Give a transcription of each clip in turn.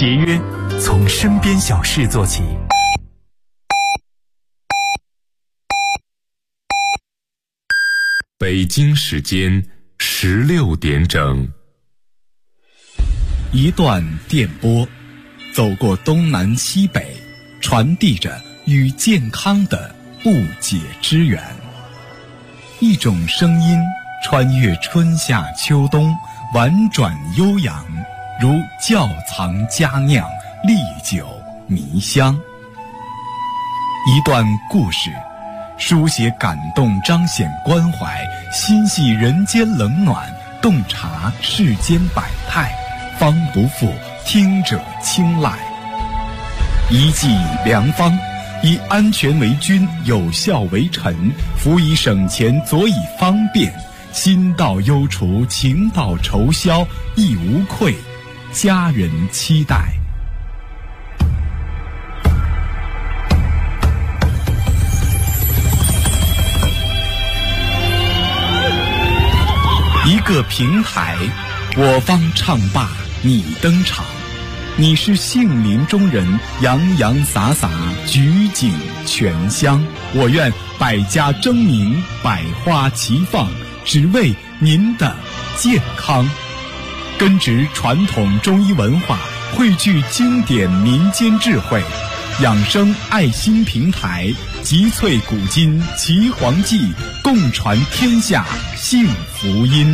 节约从身边小事做起。 北京时间16点整。 一段电波，走过东南西北，传递着与健康的不解之缘。一种声音穿越春夏秋冬，婉转悠扬，如窖藏佳酿，历久弥香。一段故事，书写感动，彰显关怀，心系人间冷暖，洞察世间百态，方不负听者青睐。一剂良方，以安全为君，有效为臣，辅以省钱，佐以方便，心到忧除，情到愁消，亦无愧，家人期待。一个平台，我方唱罢你登场，你是杏林中人，洋洋洒洒，举景全香。我愿百家争鸣，百花齐放，只为您的健康。根植传统中医文化，汇聚经典民间智慧，养生爱心平台，集萃古今奇黄记，共传天下幸福音。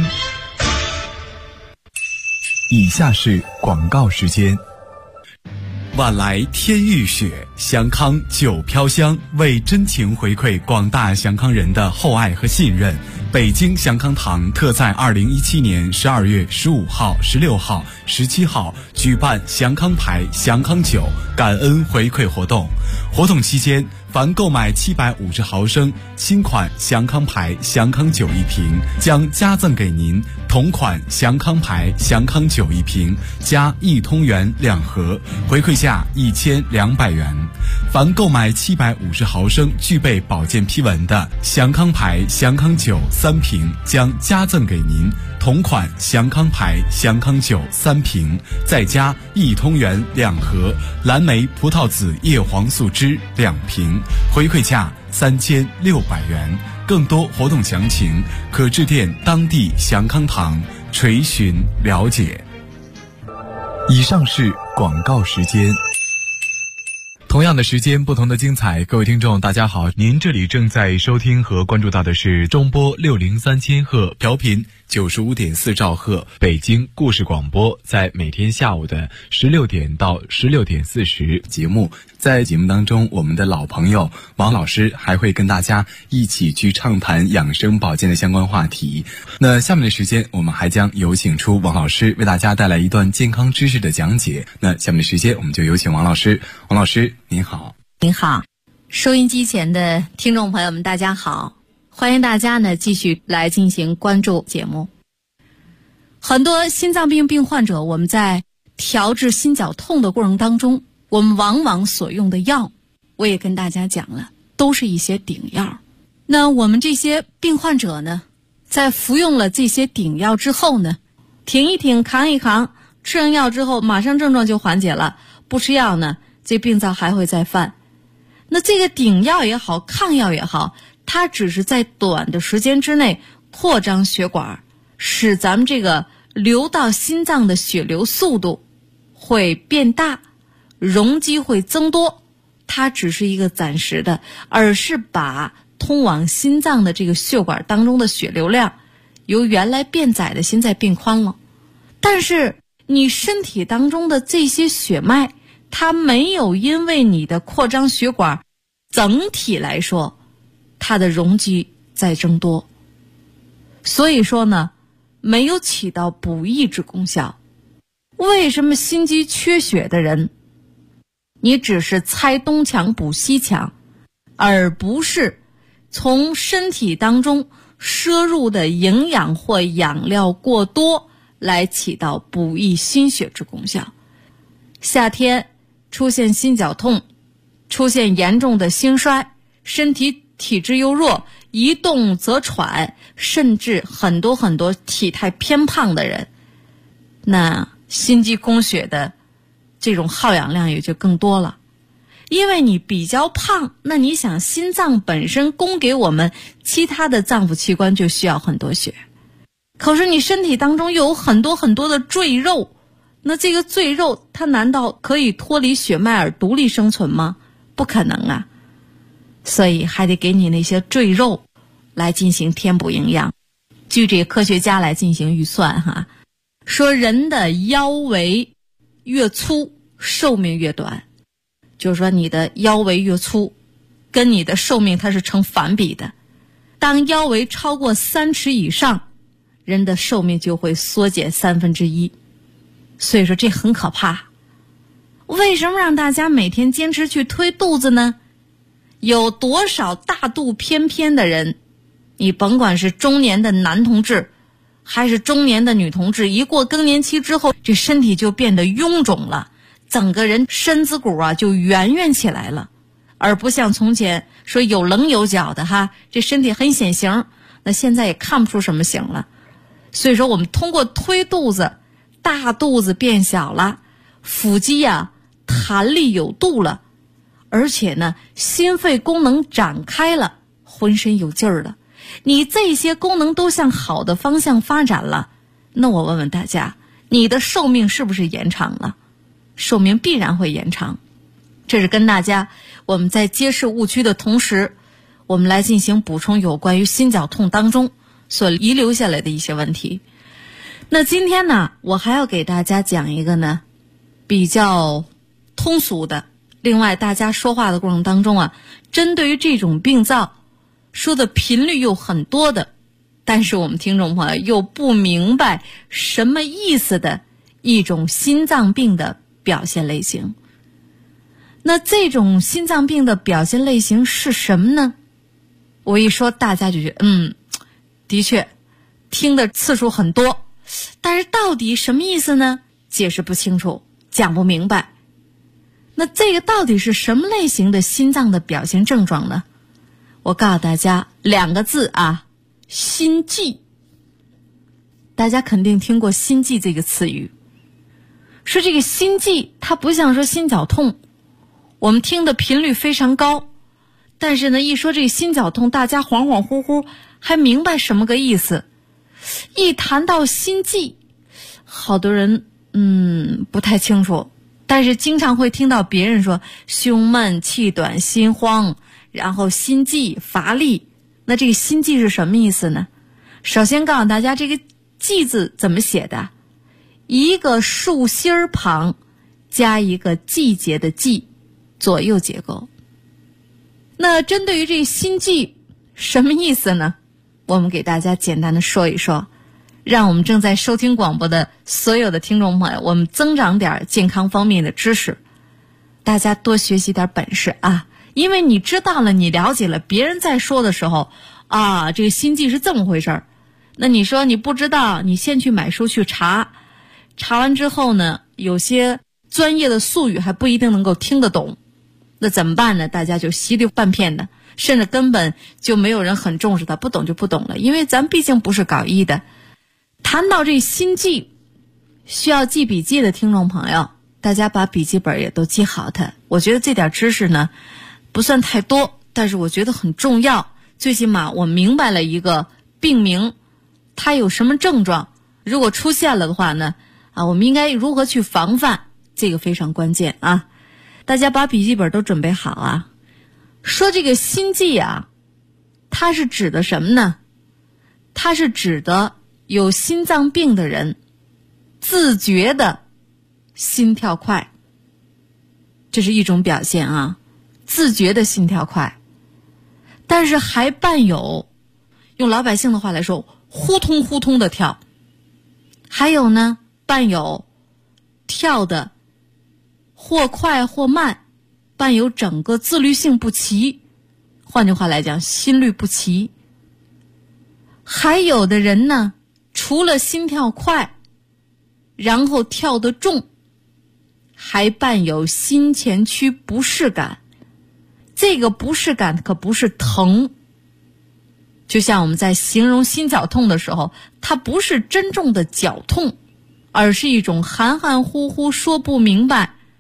以下是广告时间。晚来天欲雪，祥康酒飘香，为真情回馈广大祥康人的厚爱和信任，北京祥康堂特在2017年12月15号、16号、17号举办祥康牌、祥康酒感恩回馈活动。活动期间，凡购买750毫升新款祥康牌、祥康酒一瓶，将加赠给您同款祥康牌、祥康酒一瓶加一通元2盒，回馈价1200元。凡购买750毫升具备保健批文的祥康牌、祥康酒3瓶，将加赠给您同款祥康牌、祥康酒3瓶，再加一通元2盒蓝莓葡萄籽叶黄素汁2瓶，回馈价3600元。更多活动详情可致电当地祥康堂垂询了解。以上是广告时间。同样的时间，不同的精彩。各位听众大家好，您这里正在收听和关注到的是中波603千赫调频95.4兆赫北京故事广播，在每天下午的16点到16点40节目。在节目当中，我们的老朋友王老师还会跟大家一起去畅谈养生保健的相关话题。那下面的时间，我们还将有请出王老师为大家带来一段健康知识的讲解。那下面的时间，我们就有请王老师。王老师您好。 您好，收音机前的听众朋友们大家好，欢迎大家呢继续来进行关注节目。很多心脏病病患者，我们在调治心绞痛的过程当中，我们往往所用的药，我也跟大家讲了，都是一些顶药。那我们这些病患者呢，在服用了这些顶药之后呢，挺一挺，扛一扛，吃完药之后马上症状就缓解了，不吃药呢，这病灶还会再犯。那这个顶药也好，抗药也好，它只是在短的时间之内扩张血管，使咱们这个流到心脏的血流速度会变大，容积会增多，它只是一个暂时的，而是把通往心脏的这个血管当中的血流量由原来变窄的现在变宽了。但是你身体当中的这些血脉，它没有因为你的扩张血管整体来说它的容积在增多，所以说呢，没有起到补益之功效。为什么心肌缺血的人，你只是拆东墙补西墙，而不是从身体当中摄入的营养或养料过多来起到补益心血之功效？夏天出现心绞痛，出现严重的心衰，身体体质又弱，一动则喘，甚至很多体态偏胖的人，那心肌供血的这种耗氧量也就更多了。因为你比较胖，那你想心脏本身供给我们其他的脏腑器官就需要很多血，可是你身体当中又有很多很多的赘肉，那这个赘肉它难道可以脱离血脉而独立生存吗？不可能啊，所以还得给你那些赘肉来进行填补营养。据这个科学家来进行预算哈，说人的腰围越粗寿命越短，就是说你的腰围越粗跟你的寿命它是成反比的。当腰围超过3尺以上，人的寿命就会缩减1/3。所以说这很可怕。为什么让大家每天坚持去推肚子呢？有多少大肚翩翩的人，你甭管是中年的男同志还是中年的女同志，一过更年期之后，这身体就变得臃肿了，整个人身子骨啊就圆圆起来了，而不像从前说有棱有角的哈，这身体很显形，那现在也看不出什么形了。所以说我们通过推肚子，大肚子变小了，腹肌啊弹力有度了，而且呢心肺功能展开了，浑身有劲儿了，你这些功能都向好的方向发展了，那我问问大家，你的寿命是不是延长了？寿命必然会延长。这是跟大家我们在揭示误区的同时，我们来进行补充有关于心绞痛当中所遗留下来的一些问题。那今天呢，我还要给大家讲一个呢比较通俗的，另外大家说话的过程当中啊，针对于这种病灶说的频率又很多的，但是我们听众朋友又不明白什么意思的一种心脏病的表现类型。那这种心脏病的表现类型是什么呢？我一说大家就觉得的确听的次数很多，但是到底什么意思呢？解释不清楚，讲不明白。那这个到底是什么类型的心脏的表现症状呢？我告诉大家2个字啊，心悸。大家肯定听过心悸这个词语，说这个心悸它不像说心绞痛，我们听的频率非常高，但是呢一说这个心绞痛，大家恍恍惚惚还明白什么个意思。一谈到心悸，好多人不太清楚，但是经常会听到别人说胸闷、气短、心慌，然后心悸、乏力。那这个心悸是什么意思呢？首先告诉大家，这个悸字怎么写的？一个竖心儿旁加一个季节的季，左右结构。那针对于这个心悸什么意思呢？我们给大家简单的说一说，让我们正在收听广播的所有的听众朋友，我们增长点健康方面的知识，大家多学习点本事啊！因为你知道了，你了解了，别人在说的时候啊，这个心悸是这么回事儿。那你说你不知道，你先去买书去查，查完之后呢，有些专业的术语还不一定能够听得懂，那怎么办呢？大家就稀里半片的，甚至根本就没有人很重视它，不懂就不懂了，因为咱毕竟不是搞医的。谈到这心悸，需要记笔记的听众朋友，大家把笔记本也都记好它。我觉得这点知识呢不算太多，但是我觉得很重要，最起码我明白了一个病名它有什么症状，如果出现了的话呢我们应该如何去防范，这个非常关键啊！大家把笔记本都准备好啊！说这个心悸啊，它是指的什么呢？它是指的有心脏病的人自觉的心跳快，这是一种表现啊，自觉的心跳快，但是还伴有，用老百姓的话来说，呼通呼通的跳，还有呢，伴有跳的或快或慢，伴有整个自律性不齐，换句话来讲，心律不齐。还有的人呢，除了心跳快，然后跳得重，还伴有心前区不适感。这个不适感可不是疼，就像我们在形容心绞痛的时候，它不是真正的绞痛，而是一种含含糊糊说不明白，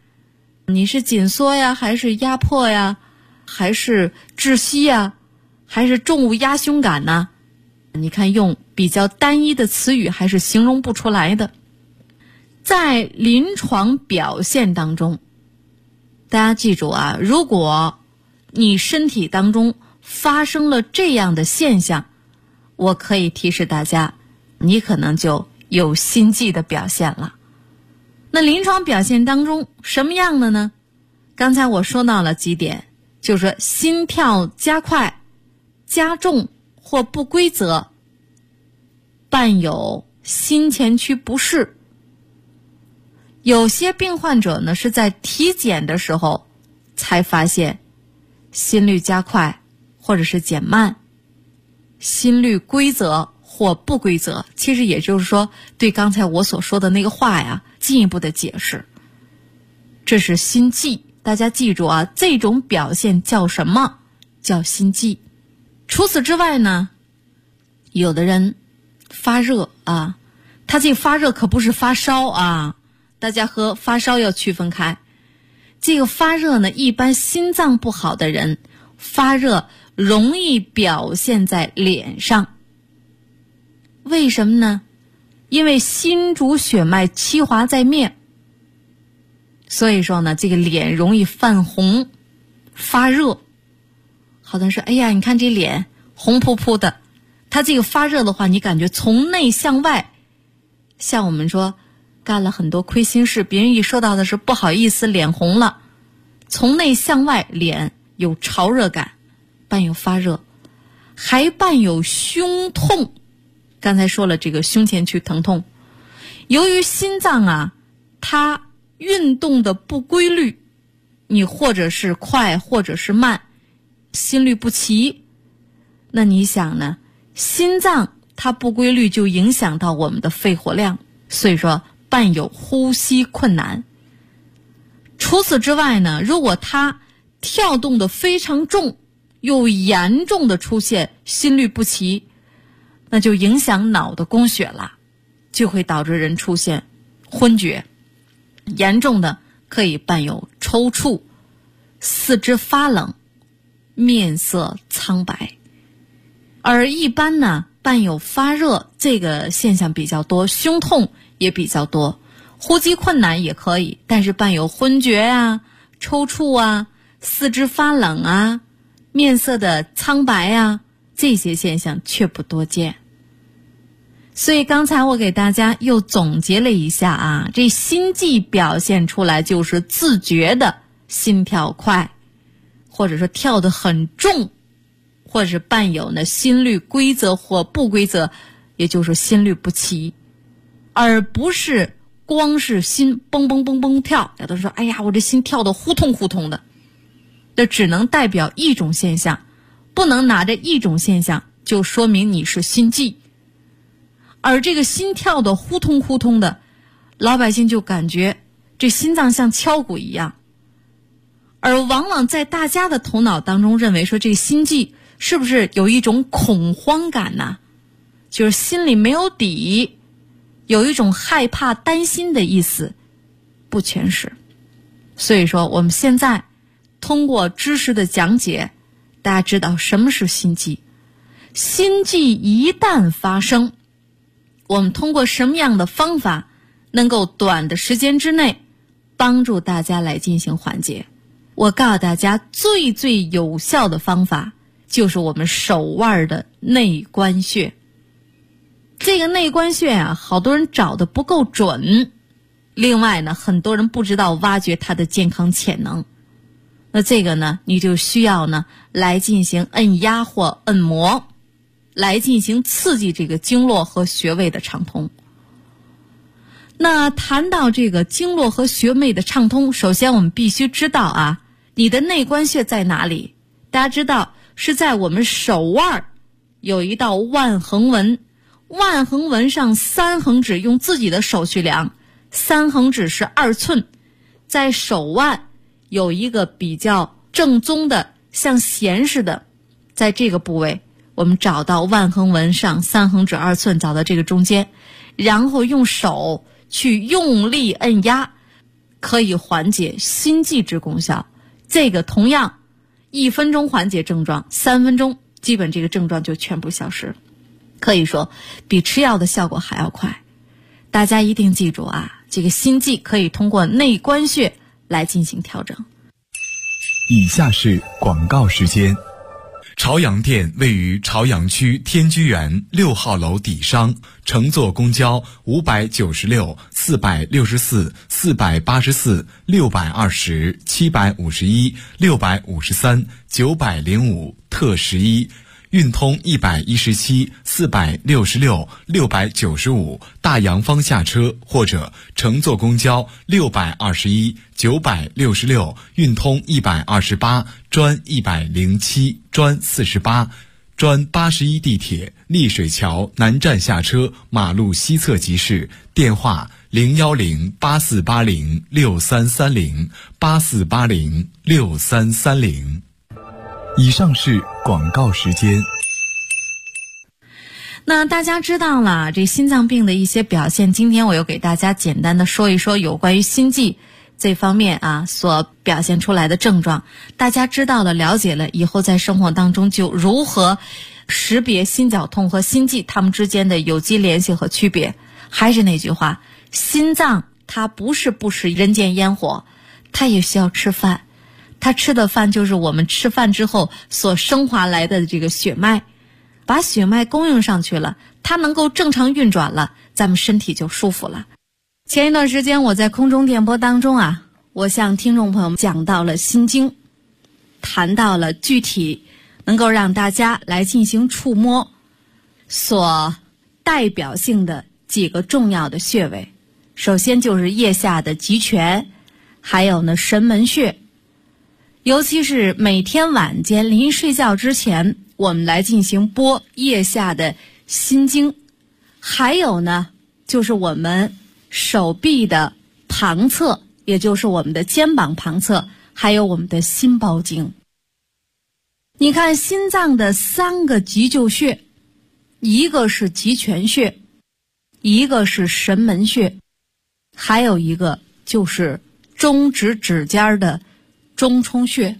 你是紧缩呀，还是压迫呀，还是窒息呀，还是重物压胸感呢？你看用比较单一的词语还是形容不出来的。在临床表现当中，大家记住啊，如果你身体当中发生了这样的现象，我可以提示大家，你可能就有心悸的表现了。那临床表现当中什么样的呢？刚才我说到了几点，就是说心跳加快、加重或不规则，伴有心前区不适。有些病患者呢是在体检的时候才发现心率加快或者是减慢，心率规则或不规则，其实也就是说对刚才我所说的那个话呀进一步的解释。这是心悸，大家记住啊，这种表现叫什么？叫心悸。除此之外呢，有的人发热啊，他这个发热可不是发烧啊，大家和发烧要区分开。这个发热呢，一般心脏不好的人发热容易表现在脸上。为什么呢？因为心主血脉七华在面，所以说呢，这个脸容易泛红发热。好多人说，哎呀，你看这脸红扑扑的，他这个发热的话，你感觉从内向外，像我们说干了很多亏心事，别人一说到的是不好意思，脸红了，从内向外脸有潮热感，伴有发热，还伴有胸痛。刚才说了这个胸前区疼痛，由于心脏啊它运动的不规律，你或者是快或者是慢，心律不齐，那你想呢，心脏它不规律就影响到我们的肺活量，所以说伴有呼吸困难。除此之外呢，如果它跳动的非常重，又严重的出现心律不齐，那就影响脑的供血了，就会导致人出现昏厥，严重的可以伴有抽搐、四肢发冷、面色苍白。而一般呢，伴有发热这个现象比较多，胸痛也比较多，呼吸困难也可以，但是伴有昏厥啊、抽搐啊、四肢发冷啊、面色的苍白啊，这些现象却不多见。所以刚才我给大家又总结了一下啊，这心悸表现出来就是自觉的心跳快，或者说跳得很重，或者是伴有呢心律规则或不规则，也就是心律不齐，而不是光是心蹦蹦蹦蹦跳。有的人说，哎呀，我这心跳得呼通呼通的，这只能代表一种现象，不能拿着一种现象就说明你是心悸。而这个心跳的呼通呼通的，老百姓就感觉这心脏像敲鼓一样，而往往在大家的头脑当中认为说，这个心悸是不是有一种恐慌感呢？就是心里没有底，有一种害怕担心的意思，不全是。所以说我们现在通过知识的讲解，大家知道什么是心悸。心悸一旦发生，我们通过什么样的方法能够短的时间之内帮助大家来进行缓解？我告诉大家，最最有效的方法就是我们手腕的内关穴。这个内关穴啊，好多人找的不够准，另外呢，很多人不知道挖掘它的健康潜能。那这个呢，你就需要呢来进行按压或按摩，来进行刺激这个经络和穴位的畅通。那谈到这个经络和穴位的畅通，首先我们必须知道啊，你的内关穴在哪里？大家知道是在我们手腕有一道腕横纹，腕横纹上3横指，用自己的手去量，3横指是2寸，在手腕有一个比较正宗的像弦似的，在这个部位我们找到腕横纹上3横指2寸，找到这个中间，然后用手去用力按压， 可以缓解心悸之功效。这个同样1分钟缓解症状，3分钟基本这个症状就全部消失了，可以说比吃药的效果还要快。大家一定记住啊，这个心悸可以通过内关穴来进行调整。 以下是广告时间。朝阳店位于朝阳区天居园6号楼底商，乘坐公交596、464、484、620、751、653、905特11，运通117、466、695大洋方下车，或者乘坐公交621、966，运通128、专107、专48、专81地铁丽水桥南站下车，马路西侧即市，电话010-8480-6330 8480-6330。以上是广告时间。 那大家知道了这心脏病的一些表现，今天我又给大家简单的说一说有关于心悸这方面啊所表现出来的症状。大家知道了了解了以后，在生活当中就如何识别心绞痛和心悸它们之间的有机联系和区别。还是那句话，心脏它不是不食人间烟火，它也需要吃饭，它吃的饭就是我们吃饭之后所升华来的这个血脉，把血脉供应上去了，它能够正常运转了，咱们身体就舒服了。前一段时间我在空中电波当中啊，我向听众朋友们讲到了心经，谈到了具体能够让大家来进行触摸所代表性的几个重要的穴位。首先就是腋下的极泉，还有呢神门穴，尤其是每天晚间临睡觉之前，我们来进行拨腋下的心经。还有呢就是我们手臂的旁侧，也就是我们的肩膀旁侧，还有我们的心包经。你看心脏的3个急救穴，一个是极泉穴，一个是神门穴，还有一个就是中指指尖的中冲穴。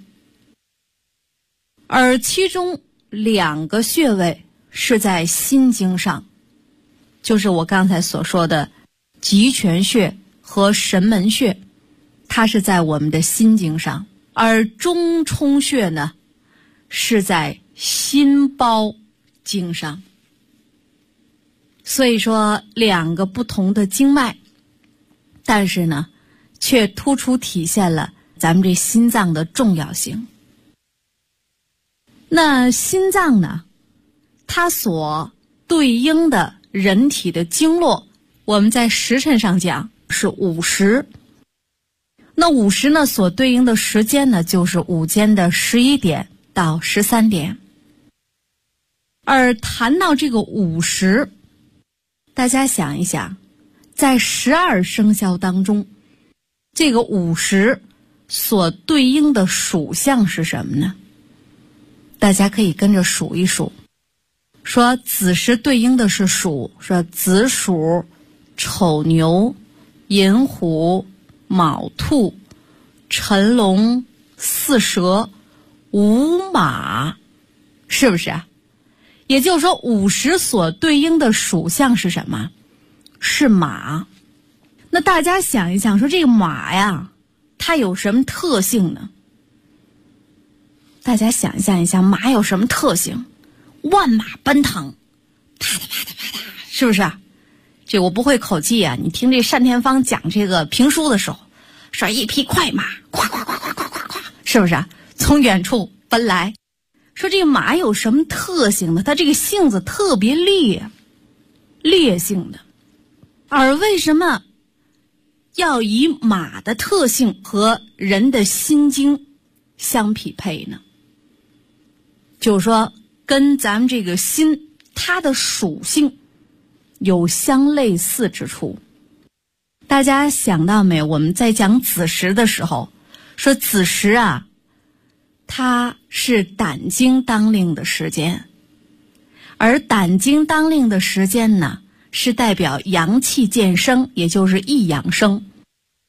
而其中2个穴位是在心经上，就是我刚才所说的极泉穴和神门穴，它是在我们的心经上，而中冲穴呢是在心包经上。所以说2个不同的经脉，但是呢却突出体现了咱们这心脏的重要性。那心脏呢，它所对应的人体的经络，我们在时辰上讲是午时。那午时呢所对应的时间呢就是午间的11点到13点。而谈到这个午时，大家想一想，在12生肖当中，这个午时所对应的属相是什么呢？大家可以跟着数一数。说子时对应的是鼠，说子鼠、丑牛、寅虎、卯兔、辰龙、巳蛇、午马，是不是啊？也就是说午时所对应的属相是什么？是马。那大家想一想，说这个马呀，它有什么特性呢？大家想象一下，马有什么特性？万马奔腾，啪嗒啪嗒啪嗒，是不是啊？这我不会口技啊，你听这单田芳讲这个评书的时候，说一匹快马，咵咵咵咵咵咵咵，是不是啊？从远处奔来。说这个马有什么特性呢？它这个性子特别烈性的。而为什么要以马的特性和人的心经相匹配呢？就是说跟咱们这个心它的属性有相类似之处。大家想到没有，我们在讲子时的时候说子时啊，它是胆经当令的时间，而胆经当令的时间呢，是代表阳气渐生，也就是一阳生。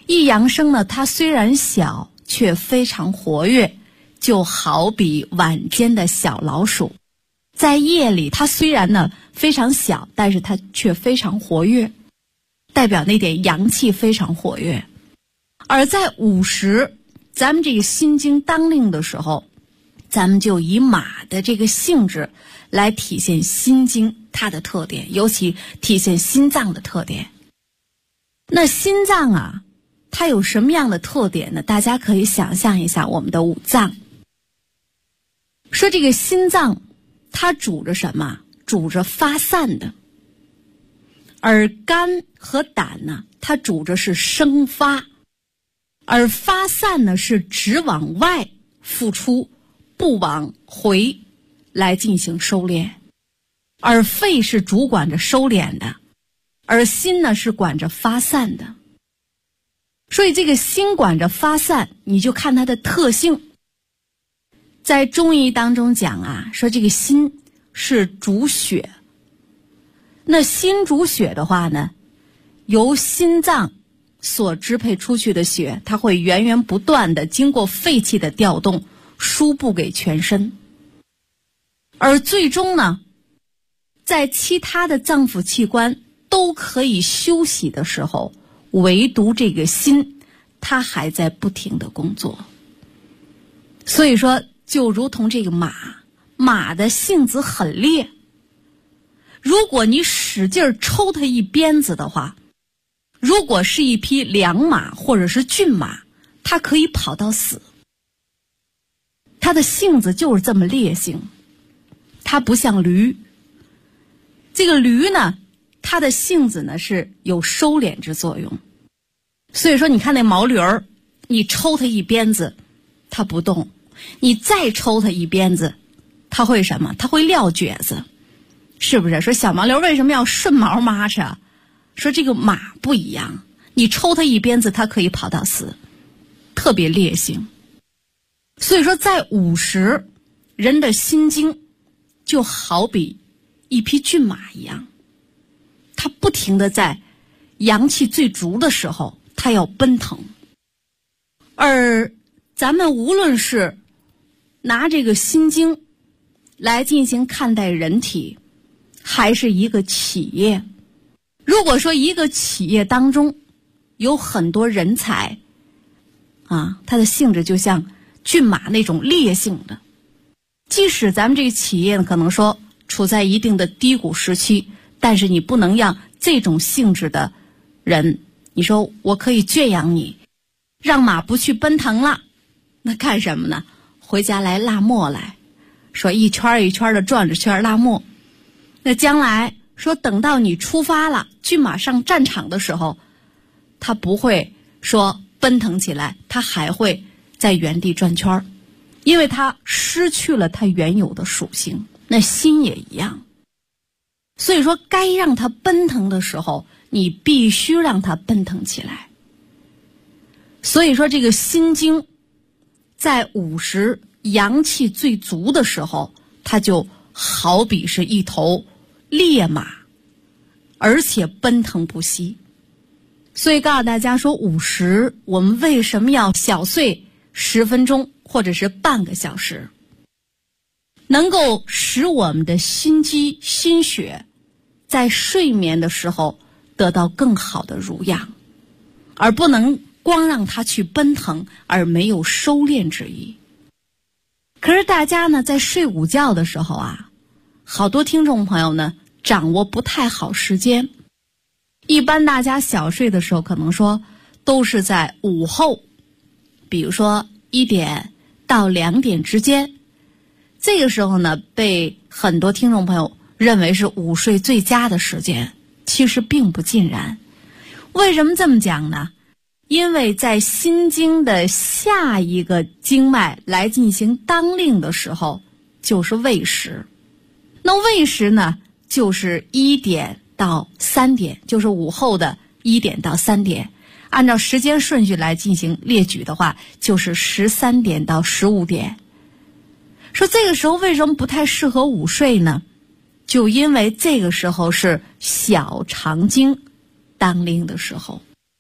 一阳生呢，它虽然小，却非常活跃，就好比晚间的小老鼠。在夜里，它虽然呢非常小，但是它却非常活跃，代表那点阳气非常活跃。而在午时，咱们这个心经当令的时候，咱们就以马的这个性质来体现心经它的特点，尤其体现心脏的特点。那心脏啊，它有什么样的特点呢？大家可以想象一下我们的五脏。说这个心脏它主着什么？主着发散的。而肝和胆呢，它主着是生发。而发散呢，是只往外付出，不往回来进行收敛。而肺是主管着收敛的，而心呢是管着发散的。所以这个心管着发散，你就看它的特性。在中医当中讲啊，说这个心是主血。那心主血的话呢，由心脏所支配出去的血，它会源源不断的经过肺气的调动，输布给全身。而最终呢，在其他的脏腑器官都可以休息的时候，唯独这个心，它还在不停的工作。所以说，就如同这个马的性子很烈，如果你使劲抽它一鞭子的话，如果是一匹良马或者是骏马，它可以跑到死。它的性子就是这么烈性，它不像驴。这个驴呢，它的性子呢是有收敛之作用。所以说你看那毛驴儿，你抽它一鞭子它不动，你再抽它一鞭子它会什么？它会撂蹶子，是不是？说小毛驴为什么要顺毛抹着？说这个马不一样，你抽它一鞭子它可以跑到死，特别烈性。所以说在午时，人的心经就好比一匹骏马一样，它不停地在阳气最足的时候它要奔腾。而咱们无论是拿这个心经来进行看待人体，还是一个企业，如果说一个企业当中有很多人才啊，它的性质就像骏马那种烈性的，即使咱们这个企业可能说处在一定的低谷时期，但是你不能让这种性质的人，你说我可以圈养你，让马不去奔腾了，那干什么呢？回家来拉磨来，说一圈一圈的转着圈拉磨。那将来说等到你出发了，骏马上战场的时候，它不会说奔腾起来，它还会在原地转圈，因为它失去了它原有的属性。那心也一样，所以说该让它奔腾的时候，你必须让它奔腾起来。所以说这个心经在午时阳气最足的时候，它就好比是一头烈马，而且奔腾不息。所以告诉大家说，午时我们为什么要小睡10分钟或者是半个小时，能够使我们的心肌心血在睡眠的时候得到更好的濡养，而不能光让它去奔腾而没有收敛之意。可是大家呢，在睡午觉的时候啊，好多听众朋友呢掌握不太好时间。一般大家小睡的时候可能说都是在午后，比如说1点到2点之间，这个时候呢被很多听众朋友认为是午睡最佳的时间，其实并不尽然。为什么这么讲呢？因为在心经的下一个经脉来进行当令的时候就是未时。那未时呢就是1点到3点，就是午后的1点到3点。按照时间顺序来进行列举的话，就是13点到15点。说这个时候为什么不太适合午睡呢？就因为这个时候是小肠经当令的时候。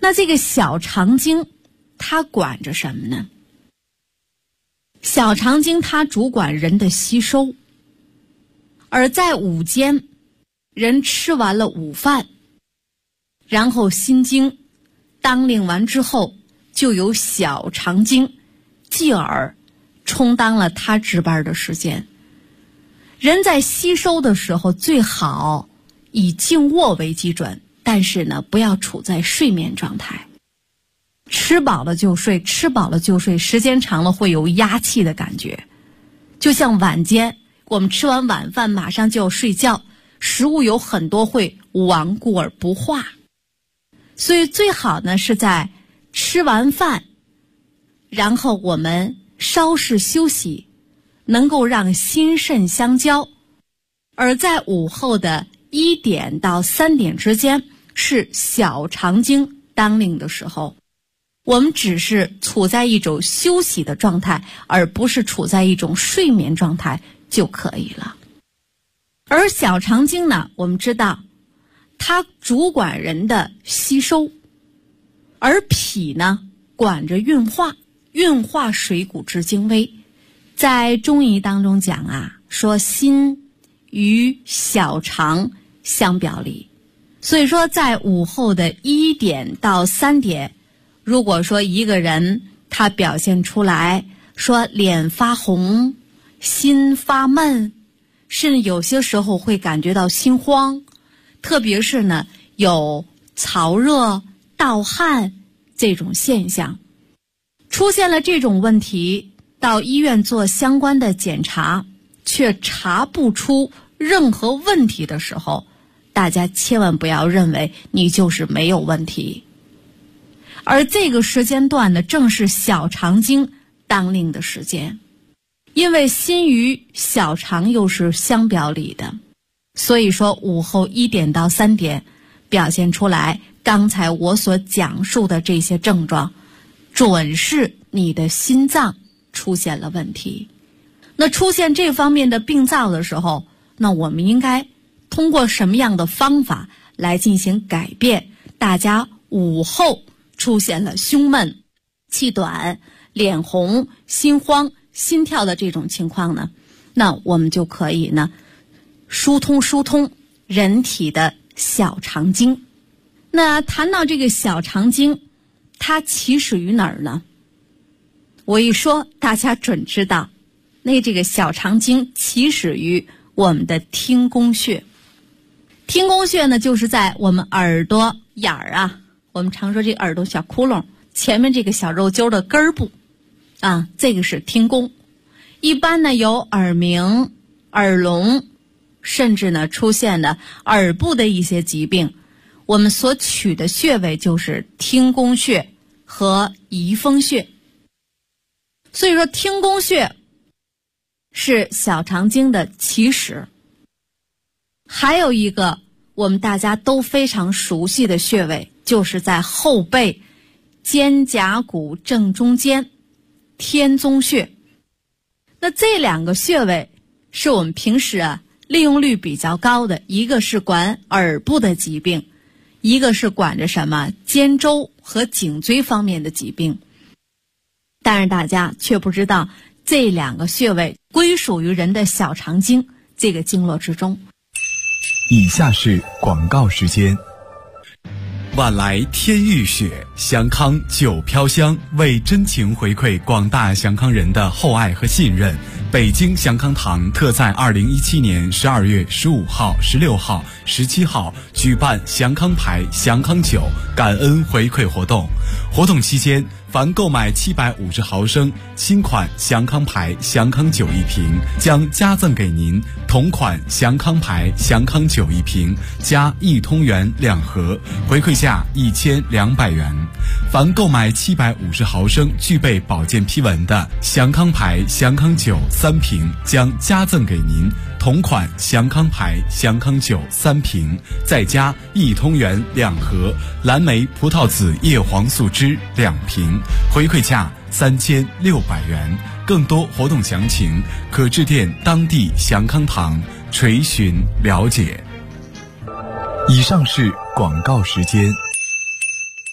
那这个小肠经它管着什么呢？小肠经它主管人的吸收，而在午间人吃完了午饭，然后心经当令完之后，就由小肠经继而充当了它值班的时间。人在吸收的时候最好以静卧为基准，但是呢，不要处在睡眠状态。吃饱了就睡，吃饱了就睡，时间长了会有压气的感觉。就像晚间我们吃完晚饭马上就要睡觉，食物有很多会顽固而不化，所以最好呢是在吃完饭，然后我们稍事休息，能够让心肾相交。而在午后的1点到3点之间是小肠经当令的时候，我们只是处在一种休息的状态，而不是处在一种睡眠状态就可以了。而小肠经呢，我们知道它主管人的吸收，而脾呢管着运化，运化水谷之精微。在中医当中讲啊，说心与小肠相表里，所以说在午后的1点到3点，如果说一个人他表现出来说脸发红，心发闷，甚至有些时候会感觉到心慌，特别是呢有燥热、盗汗这种现象，出现了这种问题，到医院做相关的检查却查不出任何问题的时候，大家千万不要认为你就是没有问题。而这个时间段呢，正是小肠经当令的时间，因为心与小肠又是相表里的，所以说午后1点到3点表现出来刚才我所讲述的这些症状，准是你的心脏出现了问题。那出现这方面的病灶的时候，那我们应该通过什么样的方法来进行改变大家午后出现了胸闷、气短、脸红、心慌、心跳的这种情况呢？那我们就可以呢疏通人体的小肠经。那谈到这个小肠经，它起始于哪儿呢？我一说大家准知道，那这个小肠经起始于我们的听宫穴。听宫穴呢，就是在我们耳朵眼儿啊，我们常说这耳朵小窟窿前面这个小肉揪的根儿部啊，这个是听宫。一般呢有耳鸣、耳聋，甚至呢出现的耳部的一些疾病，我们所取的穴位就是听宫穴和仪风穴。所以说听宫穴是小肠经的起始。还有一个我们大家都非常熟悉的穴位，就是在后背肩胛骨正中间天宗穴。那这两个穴位是我们平时利用率比较高的，一个是管耳部的疾病，一个是管着什么肩周和颈椎方面的疾病。但是大家却不知道这两个穴位归属于人的小肠经这个经络之中。 以下是广告时间。晚来天欲雪，祥康久飘香为真情回馈广大祥康人的厚爱和信任，北京祥康堂特在2017年12月15号、16号、17号举办祥康牌、祥康酒感恩回馈活动。活动期间，凡购买750毫升新款祥康牌、祥康酒1瓶，将加赠给您同款祥康牌、祥康酒1瓶加1通元2盒，回馈价1200元。凡购买750毫升具备保健批文的祥康牌、祥康酒3瓶，将加赠给您同款祥康牌、祥康酒3瓶，再加1通元2盒蓝莓葡萄籽叶黄素汁2瓶，回馈价3600元。更多活动详情可致电当地祥康堂垂询了解。以上是广告时间。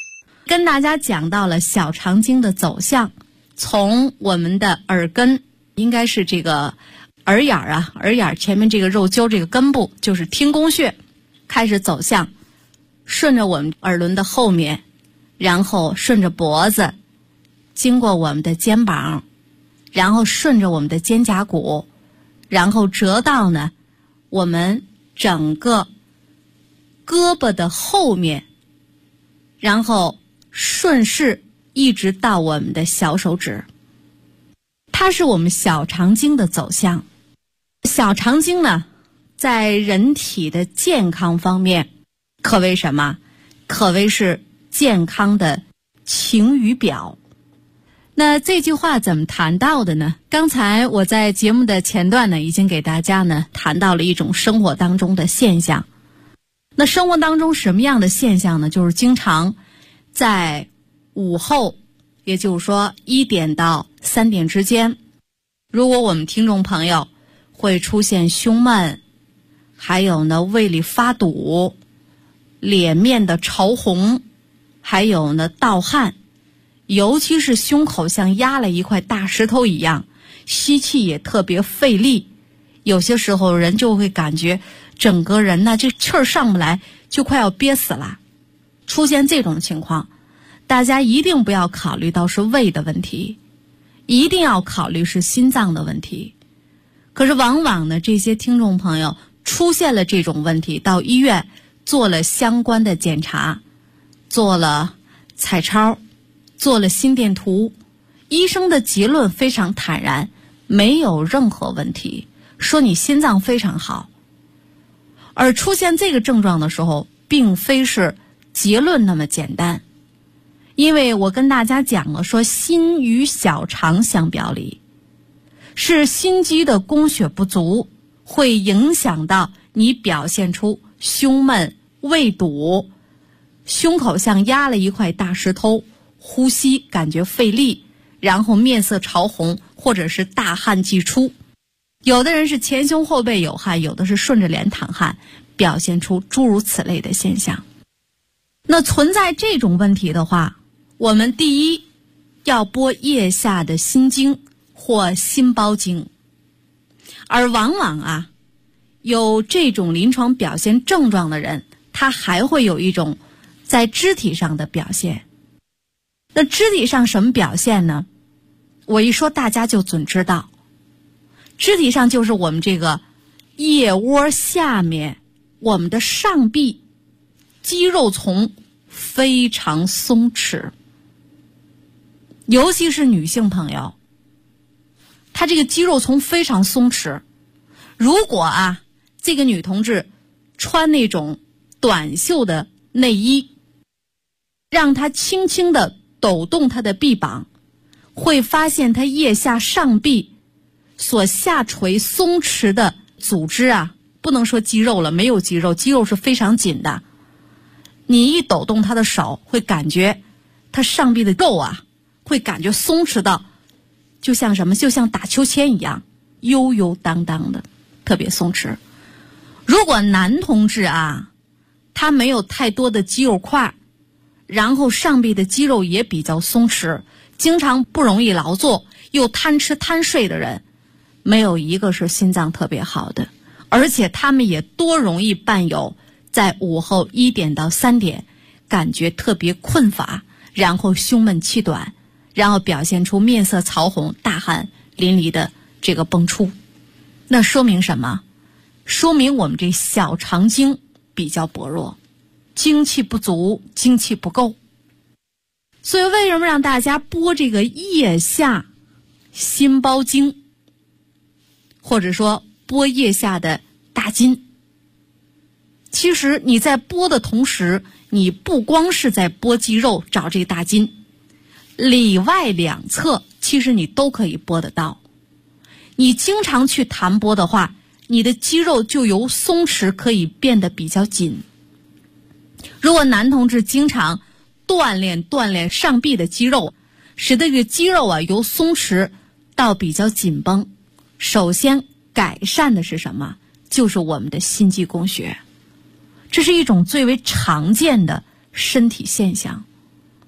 跟大家讲到了小肠经的走向，从我们的耳根，应该是这个耳眼啊，耳眼前面这个肉揪这个根部就是听宫穴，开始走向，顺着我们耳轮的后面，然后顺着脖子，经过我们的肩膀，然后顺着我们的肩胛骨，然后折到呢我们整个胳膊的后面，然后顺势一直到我们的小手指。它是我们小肠经的走向。小肠经呢，在人体的健康方面可谓什么？可谓是健康的晴雨表。那这句话怎么谈到的呢？刚才我在节目的前段呢，已经给大家呢谈到了一种生活当中的现象。那生活当中什么样的现象呢？就是经常在午后，也就是说1点到3点之间，如果我们听众朋友会出现胸闷，还有呢胃里发堵，脸面的潮红，还有呢盗汗，尤其是胸口像压了一块大石头一样，吸气也特别费力，有些时候人就会感觉整个人呢这气儿上不来，就快要憋死了。出现这种情况，大家一定不要考虑到是胃的问题，一定要考虑是心脏的问题。可是往往呢，这些听众朋友出现了这种问题，到医院做了相关的检查，做了彩超，做了心电图，医生的结论非常坦然，没有任何问题，说你心脏非常好。而出现这个症状的时候，并非是结论那么简单，因为我跟大家讲了，说心与小肠相表里，是心肌的供血不足，会影响到你表现出胸闷、胃堵，胸口像压了一块大石头，呼吸感觉费力，然后面色潮红，或者是大汗即出。有的人是前胸后背有汗，有的是顺着脸淌汗，表现出诸如此类的现象。那存在这种问题的话，我们第一要拨腋下的心经或心包经。而往往有这种临床表现症状的人，他还会有一种在肢体上的表现。那肢体上什么表现呢？我一说大家就准知道，肢体上就是我们这个腋窝下面，我们的上臂肌肉丛非常松弛，尤其是女性朋友，她这个肌肉丛非常松弛。如果这个女同志穿那种短袖的内衣，让她轻轻地抖动她的臂膀，会发现她腋下上臂所下垂松弛的组织不能说肌肉了，没有肌肉，肌肉是非常紧的。你一抖动她的手，会感觉她上臂的肉会感觉松弛到就像什么，就像打秋千一样，悠悠荡荡的，特别松弛。如果男同志他没有太多的肌肉块，然后上臂的肌肉也比较松弛，经常不容易劳作，又贪吃贪睡的人，没有一个是心脏特别好的。而且他们也多容易伴有在午后1点到3点感觉特别困乏，然后胸闷气短，然后表现出面色潮红、大汗淋漓的这个崩出。那说明什么？说明我们这小肠经比较薄弱，精气不足，精气不够。所以为什么让大家拨这个腋下心包经，或者说拨腋下的大筋？其实你在拨的同时，你不光是在拨肌肉找这个大筋，里外两侧其实你都可以拨得到。你经常去弹拨的话，你的肌肉就由松弛可以变得比较紧。如果男同志经常锻炼上臂的肌肉，使得这个肌肉由松弛到比较紧绷，首先改善的是什么？就是我们的心肌供血。这是一种最为常见的身体现象。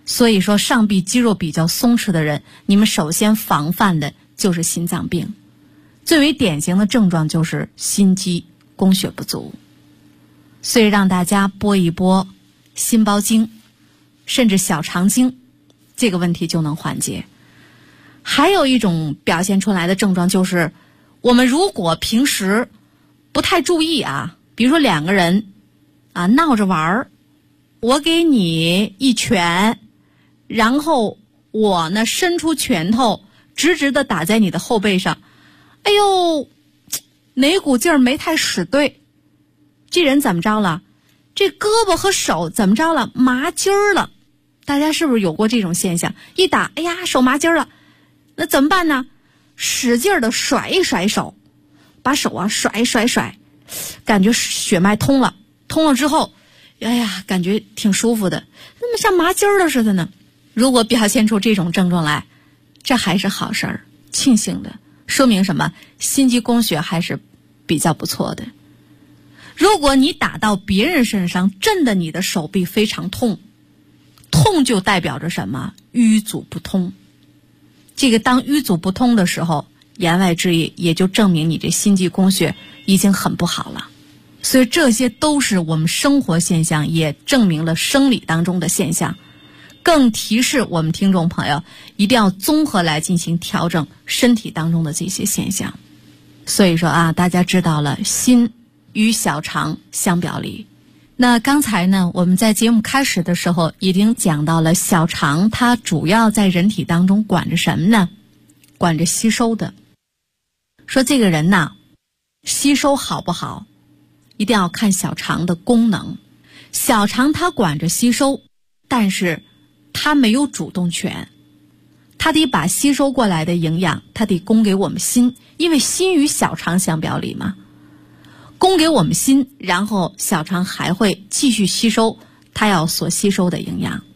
所以说上臂肌肉比较松弛的人，你们首先防范的就是心脏病。最为典型的症状就是心肌供血不足，所以让大家拨一拨心包经，甚至小肠经，这个问题就能缓解。还有一种表现出来的症状就是，我们如果平时不太注意啊，比如说两个人啊闹着玩儿，我给你一拳，然后我呢伸出拳头直直的打在你的后背上，哎呦，哪股劲儿没太使对，这人怎么着了？这胳膊和手怎么着了？麻筋儿了。大家是不是有过这种现象？一打，哎呀，手麻筋儿了，那怎么办呢？使劲的甩一甩手，把手啊甩一甩，感觉血脉通了之后，哎呀，感觉挺舒服的，那么像麻筋儿了似的呢。如果表现出这种症状来，这还是好事儿，庆幸的，说明什么？心肌供血还是比较不错的。如果你打到别人身上，震得你的手臂非常痛，痛就代表着什么？瘀阻不通。这个当瘀阻不通的时候，言外之意也就证明你这心肌供血已经很不好了。所以这些都是我们生活现象，也证明了生理当中的现象，更提示我们听众朋友一定要综合来进行调整身体当中的这些现象。所以说啊，大家知道了，心与小肠相表里。那刚才呢，我们在节目开始的时候已经讲到了，小肠它主要在人体当中管着什么呢？管着吸收的。说这个人呐，吸收好不好，一定要看小肠的功能。小肠它管着吸收，但是它没有主动权，它得把吸收过来的营养，它得供给我们心，因为心与小肠相表里嘛。供给我们心，然后小肠还会继续吸收它要所吸收的营养。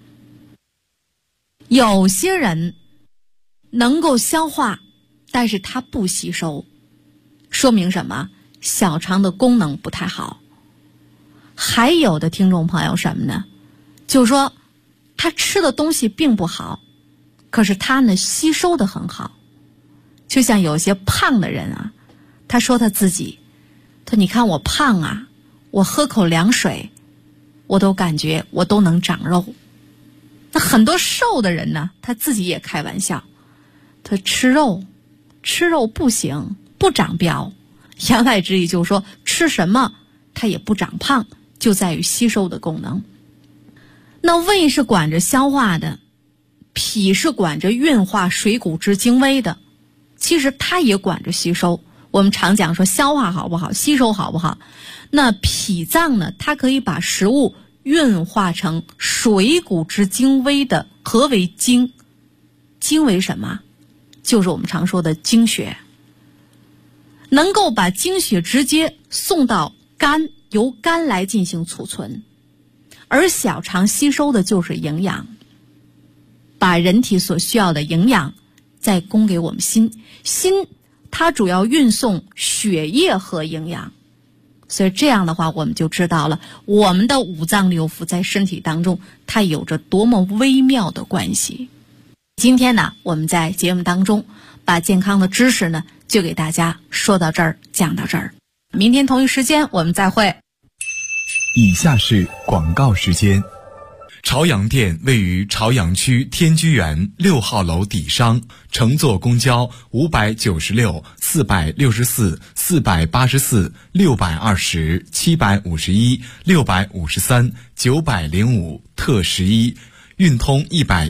有些人能够消化，但是它不吸收，说明什么？小肠的功能不太好。还有的听众朋友什么呢？就是说他吃的东西并不好，可是他呢吸收的很好。就像有些胖的人啊，他说他自己，他你看我胖啊，我喝口凉水我都感觉我都能长肉。那很多瘦的人呢，他自己也开玩笑，他吃肉不行，不长膘。言外之意就是说，吃什么他也不长胖，就在于吸收的功能。那胃是管着消化的，脾是管着运化水谷之精微的，其实它也管着吸收。我们常讲说消化好不好，吸收好不好。那脾脏呢，它可以把食物运化成水谷之精微的。何为精？精为什么？就是我们常说的精血，能够把精血直接送到肝，由肝来进行储存。而小肠吸收的就是营养，把人体所需要的营养再供给我们心。心它主要运送血液和营养，所以这样的话我们就知道了我们的五脏六腑在身体当中它有着多么微妙的关系。今天呢，我们在节目当中把健康的知识呢就给大家说到这儿，讲到这儿。明天同一时间我们再会。 以下是广告时间。朝阳店位于朝阳区天居园6号楼底商，乘坐公交596、464、484、620、751、653、905特11。运通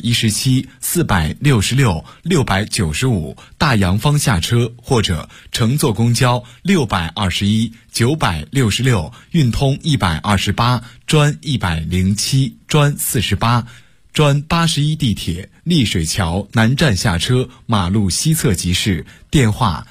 117、466、695大洋坊下车，或者乘坐公交621、966、运通128、专107、专48、专81地铁丽水桥南站下车，马路西侧即市，电话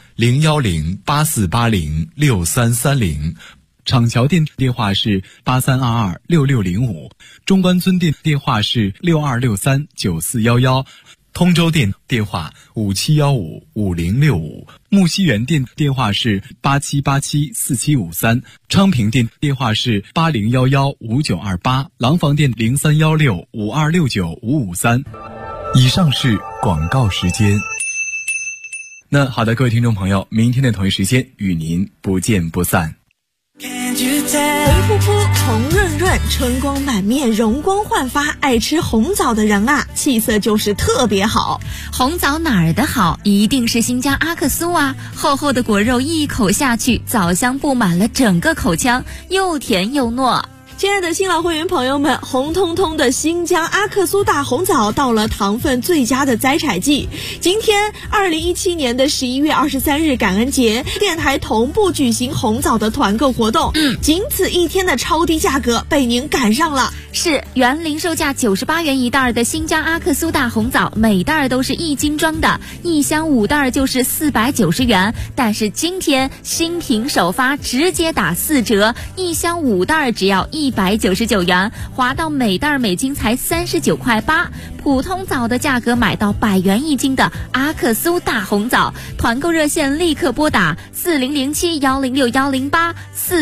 01084806330。厂桥店电话是83226605，中关村店电话是62639411。 通州店电话57155065，木樨园店电话是87874753，昌平店电话是80115928，廊坊店031652695553。以上是广告时间。那好的，各位听众朋友，明天的同一时间与您不见不散。 肥扑扑，红润润，春光满面，容光焕发。爱吃红枣的人啊，气色就是特别好。 红枣哪儿的好？一定是新疆阿克苏啊！厚厚的果肉一口下去，枣香布满了整个口腔，又甜又糯。 亲爱的新老会员朋友们，红彤彤的新疆阿克苏大红枣到了糖分最佳的摘采季。今天2017年的11月23日感恩节，电台同步举行红枣的团购活动，仅此一天的超低价格被您赶上了。 是原零售价98元一袋的新疆阿克苏大红枣，每袋都是1斤装的，一箱5袋就是490元。但是今天新品首发，直接打4折，一箱5袋只要199元，划到每袋每斤才39.8块。普通枣的价格买到100元一斤的阿克苏大红枣，团购热线立刻拨打4007106108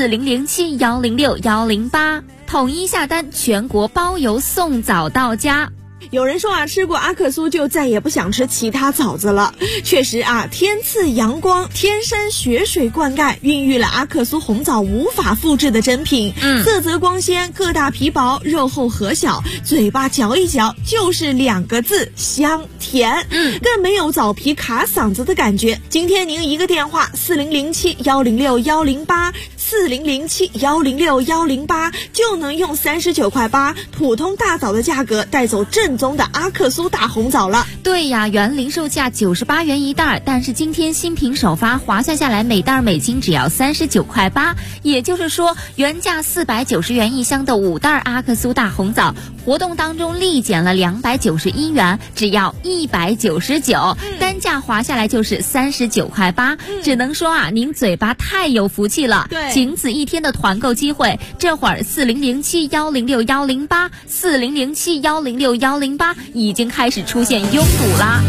4007106108，统一下单，全国包邮送枣到家。 有人说啊，吃过阿克苏就再也不想吃其他枣子了。确实啊，天赐阳光，天山雪水灌溉，孕育了阿克苏红枣无法复制的珍品。色泽光鲜，个大皮薄，肉厚核小，嘴巴嚼一嚼就是2个字：香甜。更没有枣皮卡嗓子的感觉。今天您一个电话4007106108 4007106108就能用39.8块普通大枣的价格带走正宗的阿克苏大红枣了。 对呀，原零售价98元一袋，但是今天新品首发，划算下来每袋每斤只要39.8块，也就是说原价490元一箱的5袋阿克苏大红枣，活动当中立减了291元，只要199，单价划下来就是39.8块。只能说啊，您嘴巴太有福气了。 对， 仅此一天的团购机会，这会儿4007106108 4007106108已经开始出现拥堵啦。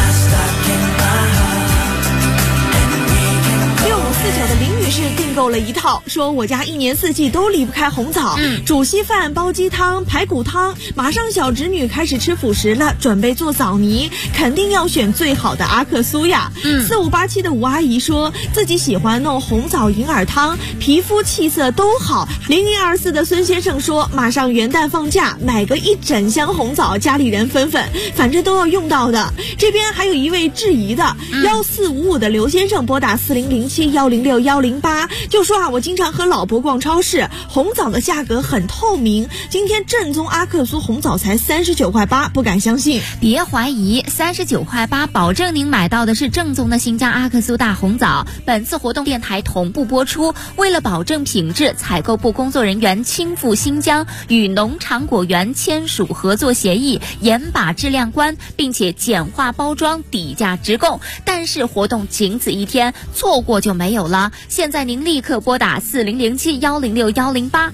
6549的林女士订购了一套，说我家1年4季都离不开红枣，煮稀饭、煲鸡汤、排骨汤，马上小侄女开始吃辅食了，准备做枣泥，肯定要选最好的阿克苏呀。4587的吴阿姨说自己喜欢弄红枣银耳汤，皮肤气色都好。0024的孙先生说马上元旦放假，买个1整箱红枣，家里人分分，反正都要用到的。这边还有一位质疑的1455的刘先生拨打4007106108，就说啊，我经常和老婆逛超市，红枣的价格很透明，今天正宗阿克苏红枣才39.8块，不敢相信。 别怀疑，39.8块，保证您买到的是正宗的新疆阿克苏大红枣。本次活动电台同步播出，为了保证品质，采购部工作人员亲赴新疆，与农场果园签署合作协议，严把质量关，并且简化包装，底价直供。但是活动仅此一天，错过就没有了。现在您立刻拨打4007106108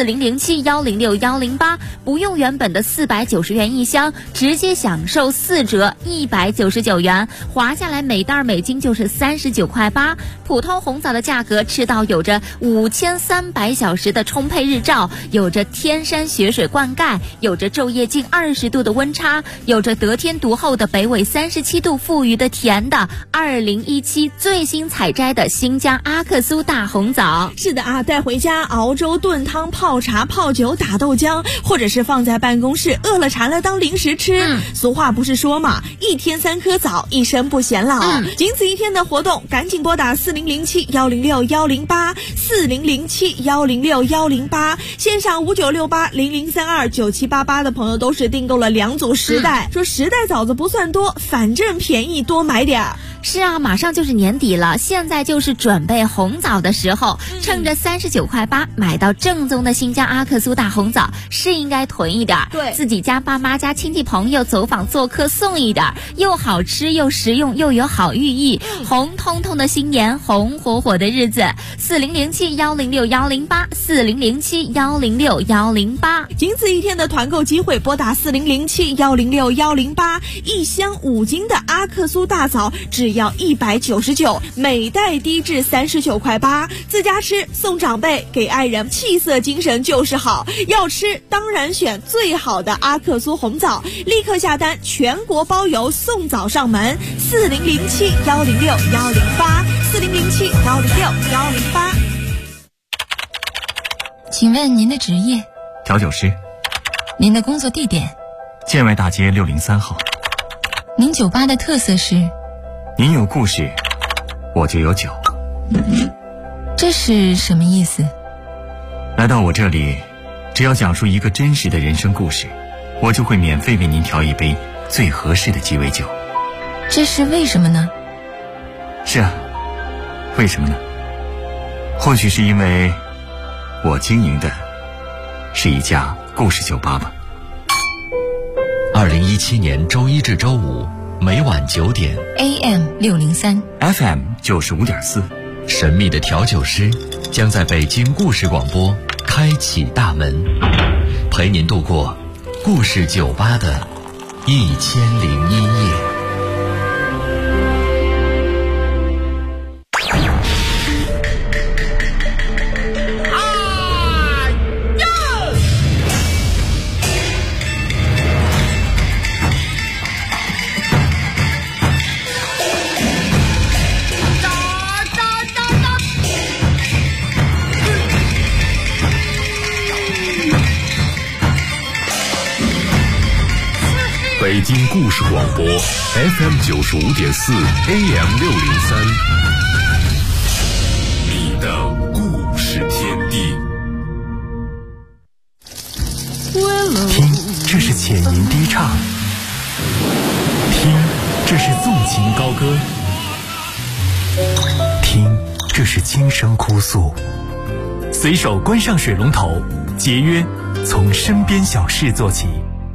4007106108，不用原本的490元一箱，直接享受4折199元，划下来每袋每斤就是39.8块。普通红枣的价格吃到有着5300小时的充沛日照，有着天山雪水灌溉，有着昼夜近20度的温差，有着得天独厚的北纬37度富裕的甜的2017最新采摘的新疆阿克苏大红枣。 是的啊，带回家熬粥、炖汤、泡茶、泡酒、打豆浆，或者是放在办公室饿了馋了当零食吃。俗话不是说嘛，一天3颗枣，一生不显老。仅此一天的活动，赶紧拨打4007106108 4007106108，线上596800329788的朋友都是订购了2组10袋，说10袋枣子不算多，反正便宜，多买点儿。 是啊，马上就是年底了，现在就是准准备红枣的时候，趁着39.8块买到正宗的新疆阿克苏大红枣，是应该囤一点。 对， 自己家爸妈家亲戚朋友走访做客送一点，又好吃又实用又有好寓意。红彤彤的新年，红火火的日子，4007106108，4007106108， 仅此一天的团购机会，拨打4007106108，一箱5斤的阿克苏大枣只要199，每袋低至39.8块，自家吃送长辈，给爱人气色精神就是好。要吃当然选最好的阿克苏红枣，立刻下单，全国包邮，送枣上门。4007106108，4007106108。 请问您的职业？ 调酒师。 您的工作地点？ 建外大街603号。 您酒吧的特色是？ 您有故事，我就有酒。 这是什么意思？ 来到我这里，只要讲述一个真实的人生故事，我就会免费为您调一杯最合适的鸡尾酒。 这是为什么呢？ 是啊，为什么呢？或许是因为我经营的是一家故事酒吧吧。 2017年周一至周五每晚9点 AM 603 FM 95.4， 神秘的调酒师将在北京故事广播开启大门，陪您度过故事酒吧的1001夜。 北京故事广播 FM 95.4 AM 603，你的故事天地。 听，这是浅吟低唱；听，这是纵情高歌；听，这是轻声哭诉。随手关上水龙头，节约从身边小事做起。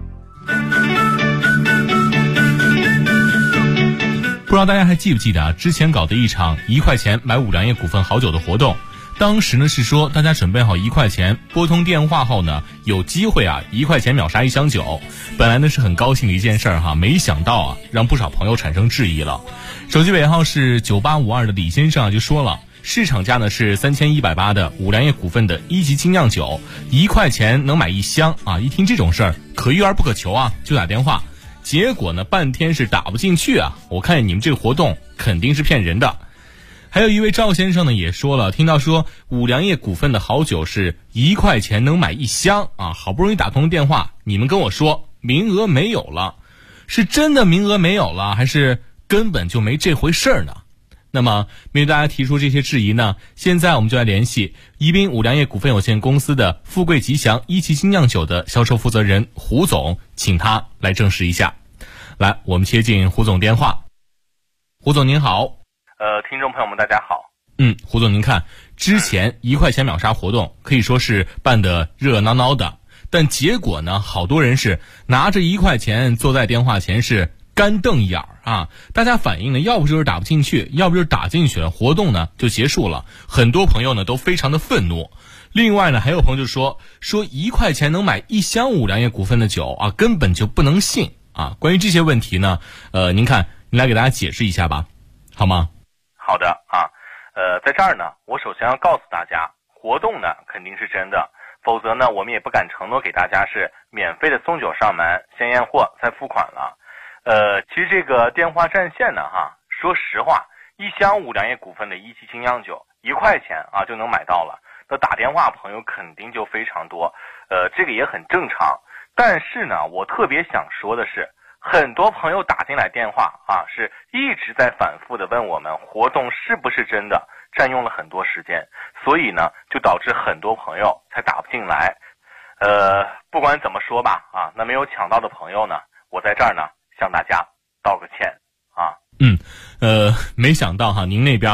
不知道大家还记不记得之前搞的一场1块钱买五粮液股份好酒的活动，当时呢是说大家准备好1块钱，拨通电话后呢有机会1块钱秒杀1箱酒。本来呢是很高兴的一件事儿没想到让不少朋友产生质疑了。手机尾号是9852的李先生就说了，市场价呢是3180的五粮液股份的1级精酿酒，1块钱能买1箱一听这种事儿可遇而不可求就打电话。结果呢半天是打不进去我看你们这个活动肯定是骗人的。还有一位赵先生呢也说了，听到说五粮液股份的好酒是1块钱能买1箱好不容易打通电话，你们跟我说名额没有了，是真的名额没有了，还是根本就没这回事儿呢？那么面对大家提出这些质疑呢，现在我们就来联系宜宾五粮液股份有限公司的富贵吉祥1级精酿酒的销售负责人胡总，请他来证实一下。来，我们接进胡总电话。胡总您好。 听众朋友们大家好。 胡总您看，之前1块钱秒杀活动可以说是办得热热闹闹的，但结果呢好多人是拿着1块钱坐在电话前是干瞪眼大家反映呢要不就是打不进去，要不就是打进去了，活动呢就结束了。很多朋友呢都非常的愤怒。另外呢还有朋友就说1块钱能买1箱五粮液股份的酒根本就不能信关于这些问题呢您看您来给大家解释一下吧，好吗？ 好的在这儿呢我首先要告诉大家，活动呢肯定是真的，否则呢我们也不敢承诺给大家是免费的送酒上门，先验货再付款了。其实这个电话占线呢说实话，1箱五粮液股份的1级精酿酒1块钱就能买到了，那打电话朋友肯定就非常多，这个也很正常。但是呢我特别想说的是，很多朋友打进来电话是一直在反复的问我们活动是不是真的，占用了很多时间，所以呢就导致很多朋友才打不进来。不管怎么说吧那没有抢到的朋友呢，我在这儿呢向大家道个歉没想到您那边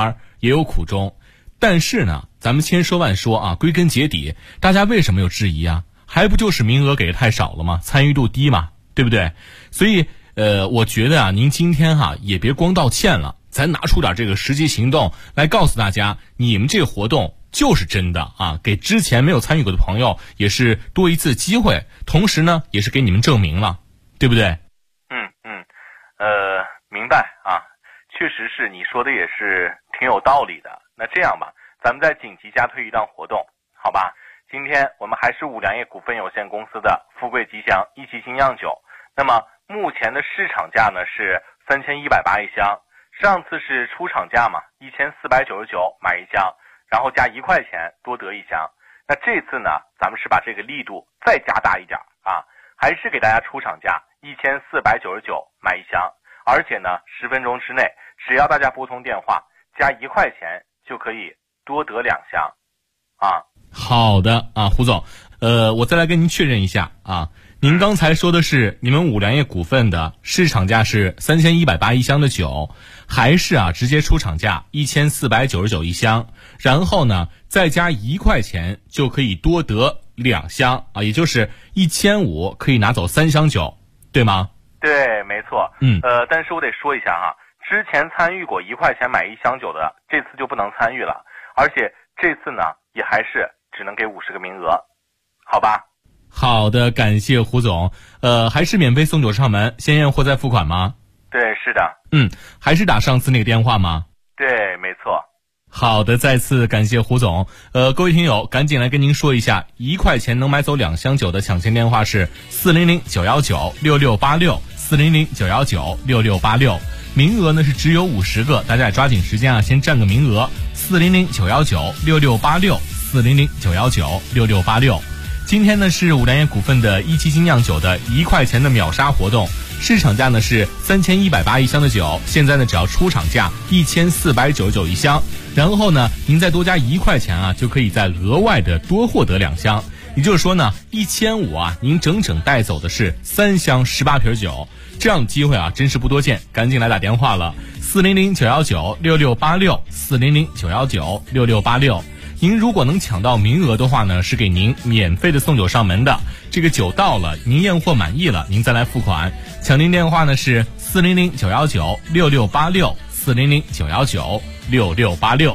也有苦衷。但是呢，咱们千说万说啊，归根结底，大家为什么有质疑啊？还不就是名额给的太少了吗？参与度低嘛，对不对？所以我觉得啊，您今天也别光道歉了，咱拿出点这个实际行动来告诉大家，你们这个活动就是真的啊，给之前没有参与过的朋友也是多一次机会，同时呢，也是给你们证明了，对不对？ 明白啊，确实是你说的也是挺有道理的。那这样吧，咱们再紧急加推一档活动，好吧？今天我们还是五粮液股份有限公司的富贵吉祥一期精酿酒，那么目前的市场价呢是3180一箱，上次是出厂价嘛，1499买一箱，然后加1块钱多得一箱。那这次呢，咱们是把这个力度再加大一点啊，还是给大家出厂价1499买一箱，而且呢10分钟之内，只要大家拨通电话加1块钱就可以多得2箱啊。 好的啊，胡总，我再来跟您确认一下啊，您刚才说的是你们五粮液股份的市场价是3180一箱的酒，还是直接出厂价1499一箱，然后呢再加1块钱就可以多得2箱啊，也就是1500可以拿走3箱酒，对吗？ 对，没错。但是我得说一下哈，之前参与过1块钱买1箱酒的，这次就不能参与了，而且这次呢也还是只能给50个名额，好吧？ 好的，感谢胡总。还是免费送酒上门，先验货再付款吗？ 对，是的。 还是打上次那个电话吗？ 对，没错。 好的，再次感谢胡总。各位听友，赶紧来跟您说一下，1块钱能买走2箱酒的抢钱电话是400-919-6686，400-919-6686。名额呢是只有50个，大家也抓紧时间先占个名额。400-919-6686，400-919-6686。今天呢是五粮液股份的一期精酿酒的1块钱的秒杀活动，市场价呢是3180一箱的酒，现在呢只要出厂价1499一箱，然后呢您再多加1块钱就可以再额外的多获得2箱，也就是说呢1500您整整带走的是3箱18瓶酒，这样的机会真是不多见，赶紧来打电话了，400-919-6686，400-919-6686。您如果能抢到名额的话呢，是给您免费的送酒上门的。这个酒到了，您验货满意了，您再来付款。抢您电话呢是400-919-6686，400-919-6686。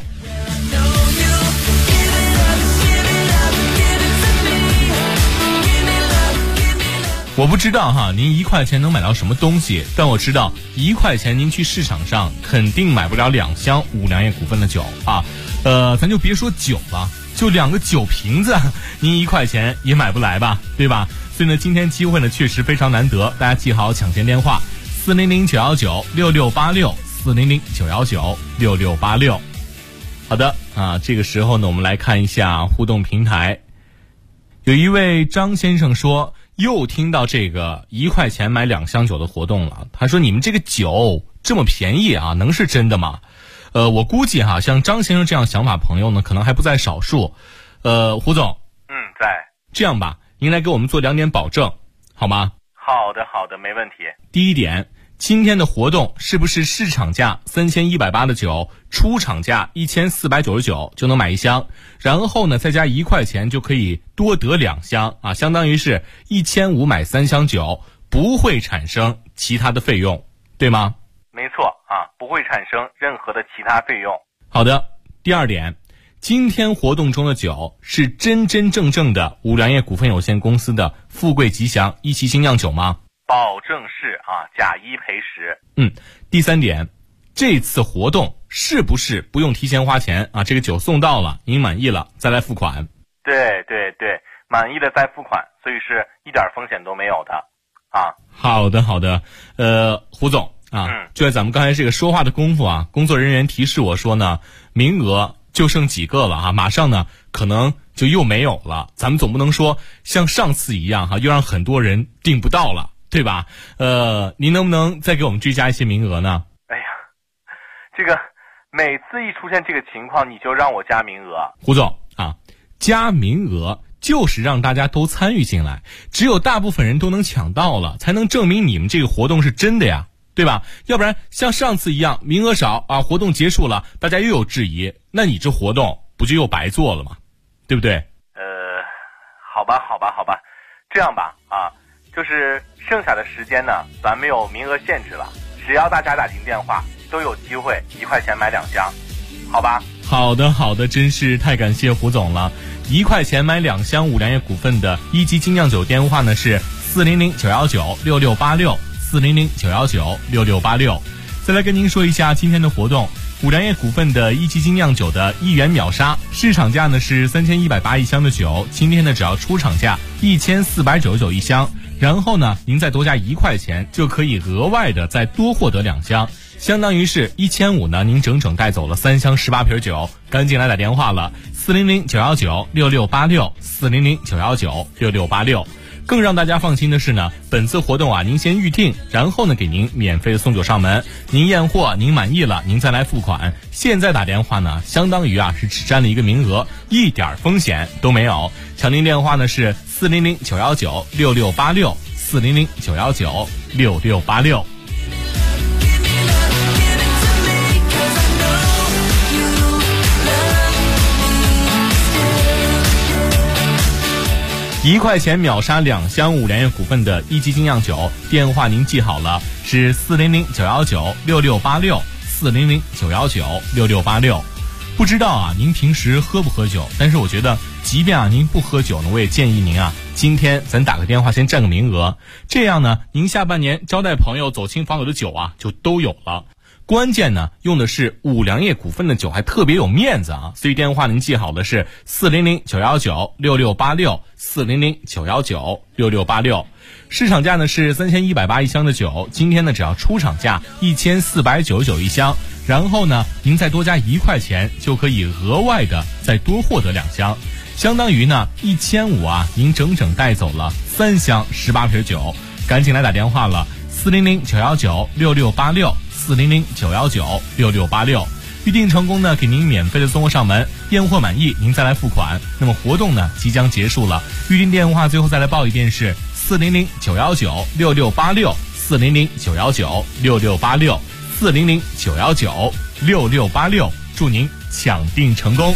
我不知道您1块钱能买到什么东西，但我知道1块钱您去市场上肯定买不了2箱五粮液股份的酒啊。咱就别说酒了，就2个酒瓶子，您1块钱也买不来吧，对吧？所以呢，今天机会呢确实非常难得，大家记好抢钱电话：400-919-6686，400-919-6686。好的这个时候呢，我们来看一下互动平台。有一位张先生说，又听到这个1块钱买2箱酒的活动了。他说：“你们这个酒这么便宜能是真的吗？”我估计像张先生这样想法朋友呢，可能还不在少数。胡总， 在。 这样吧，您来给我们做2点保证，好吗？ 好的，没问题。 第一点，今天的活动是不是市场价3180的酒，出厂价1499就能买1箱，然后呢再加1块钱就可以多得2箱相当于是1500买3箱酒，不会产生其他的费用，对吗？ 没错不会产生任何的其他费用。 好的，第二点，今天活动中的酒是真真正正的五粮液股份有限公司的富贵吉祥一期精酿酒吗？ 保证是假1赔10。 第三点，这次活动是不是不用提前花钱这个酒送到了，您满意了再来付款？ 对，满意了再付款，所以是一点风险都没有的好的，胡总就在咱们刚才这个说话的功夫工作人员提示我说呢，名额就剩几个了马上呢可能就又没有了。咱们总不能说像上次一样又让很多人订不到了，对吧？您能不能再给我们追加一些名额呢？ 哎呀，这个每次一出现这个情况你就让我加名额。 胡总加名额就是让大家都参与进来，只有大部分人都能抢到了，才能证明你们这个活动是真的呀， 对吧？要不然像上次一样名额少啊，活动结束了大家又有质疑，那你这活动不就又白做了吗？对不对？ 好吧，这样吧啊，就是剩下的时间呢，咱没有名额限制了，只要大家打进电话都有机会1块钱买2箱，好吧？ 好的，真是太感谢胡总了。1块钱买2箱五粮液股份的一级精酿酒电话呢是400-919-6686，400-919-6686。再来跟您说一下今天的活动，五粮液股份的一级精酿酒的1元秒杀，市场价呢是3180一箱的酒，今天呢只要出厂价1499一箱，然后呢您再多加1块钱就可以额外的再多获得2箱，相当于是1500呢，您整整带走了3箱18瓶酒，赶紧来打电话了，400-919-6686，400-919-6686。更让大家放心的是呢，本次活动啊，您先预定，然后呢给您免费的送酒上门，您验货您满意了，您再来付款。现在打电话呢，相当于啊是只占了一个名额，一点风险都没有。抢您电话呢是400-919-6686，400-919-6686。1块钱秒杀2箱五粮液股份的一级精酿酒，电话您记好了，是400-919-6686，400-919-6686。不知道啊，您平时喝不喝酒？但是我觉得，即便啊您不喝酒呢，我也建议您啊，今天咱打个电话先占个名额，这样呢，您下半年招待朋友、走亲访友的酒啊，就都有了。关键呢，用的是五粮液股份的酒，还特别有面子啊！所以电话您记好的是400-919-6686，400-919-6686。市场价呢是3180一箱的酒，今天呢只要出厂价1499一箱，然后呢您再多加1块钱就可以额外的再多获得2箱，相当于呢1500啊，您整整带走了3箱18瓶酒，赶紧来打电话了，400-919-6686，400-919-6686。预定成功呢，给您免费的送货上门，验货满意您再来付款。那么活动呢即将结束了，预定电话最后再来报一遍是400-919-6686，400-919-6686，400-919-6686，祝您抢订成功。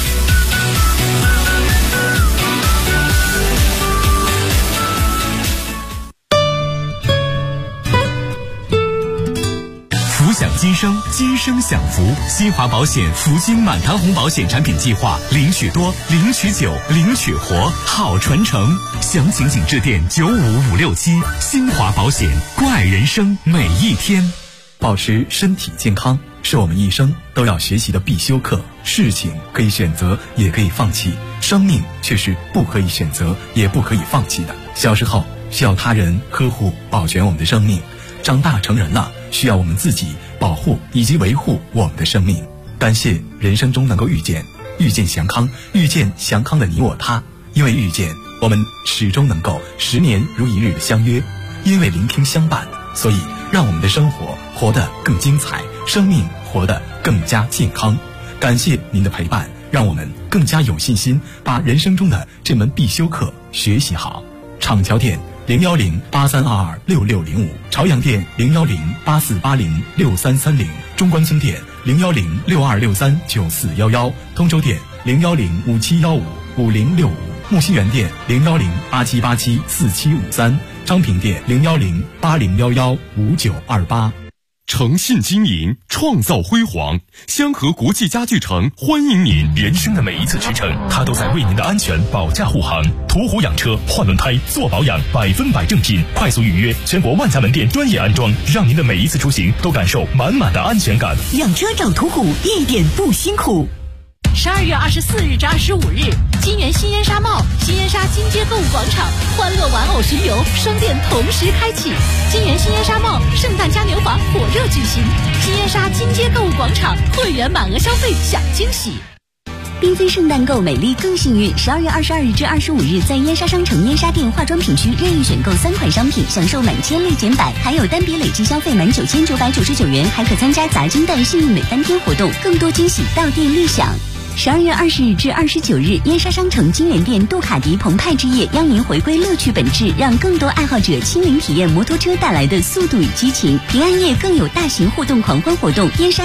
福享今生，今生享福。新华保险福金满堂红保险产品计划，领取多，领取久，领取活，好传承。详情请致电95567。新华保险，关爱人生每一天。保持身体健康是我们一生都要学习的必修课。事情可以选择，也可以放弃，生命却是不可以选择，也不可以放弃的。小时候需要他人呵护保全我们的生命，长大成人了需要我们自己保护以及维护我们的生命。感谢人生中能够遇见祥康，遇见祥康的你我他。因为遇见，我们始终能够10年如一日的相约；因为聆听相伴，所以让我们的生活活得更精彩，生命活得更加健康。感谢您的陪伴，让我们更加有信心把人生中的这门必修课学习好。厂桥店01083226605，朝阳店01084806330，中关村店01062639411，通州店01057155065，木樨园店01087874753，昌平店01080115928。 诚信经营，创造辉煌。香河国际家具城欢迎您。人生的每一次驰骋，它都在为您的安全保驾护航。途虎养车，换轮胎，做保养，100%正品，快速预约，全国万家门店专业安装，让您的每一次出行都感受满满的安全感。 养车找途虎，一点不辛苦。12月24日至25日，金源新烟纱帽、新烟纱金街购物广场欢乐玩偶巡游双店同时开启。金源新烟纱帽圣诞嘉年华火热举行，新烟纱金街购物广场会员满额消费享惊喜。 缤纷圣诞购美丽更幸运，12月22日至25日，在烟纱商城烟纱店化妆品区任意选购3款商品，享受满千立减100，还有单笔累计消费满9999元，还可参加砸金蛋幸运每3天活动，更多惊喜到店立享。 12月20日至29日，燕莎商城金莲店杜卡迪澎湃之夜，邀您回归乐趣本质，让更多爱好者亲临体验摩托车带来的速度与激情。平安夜更有大型互动狂欢活动，燕莎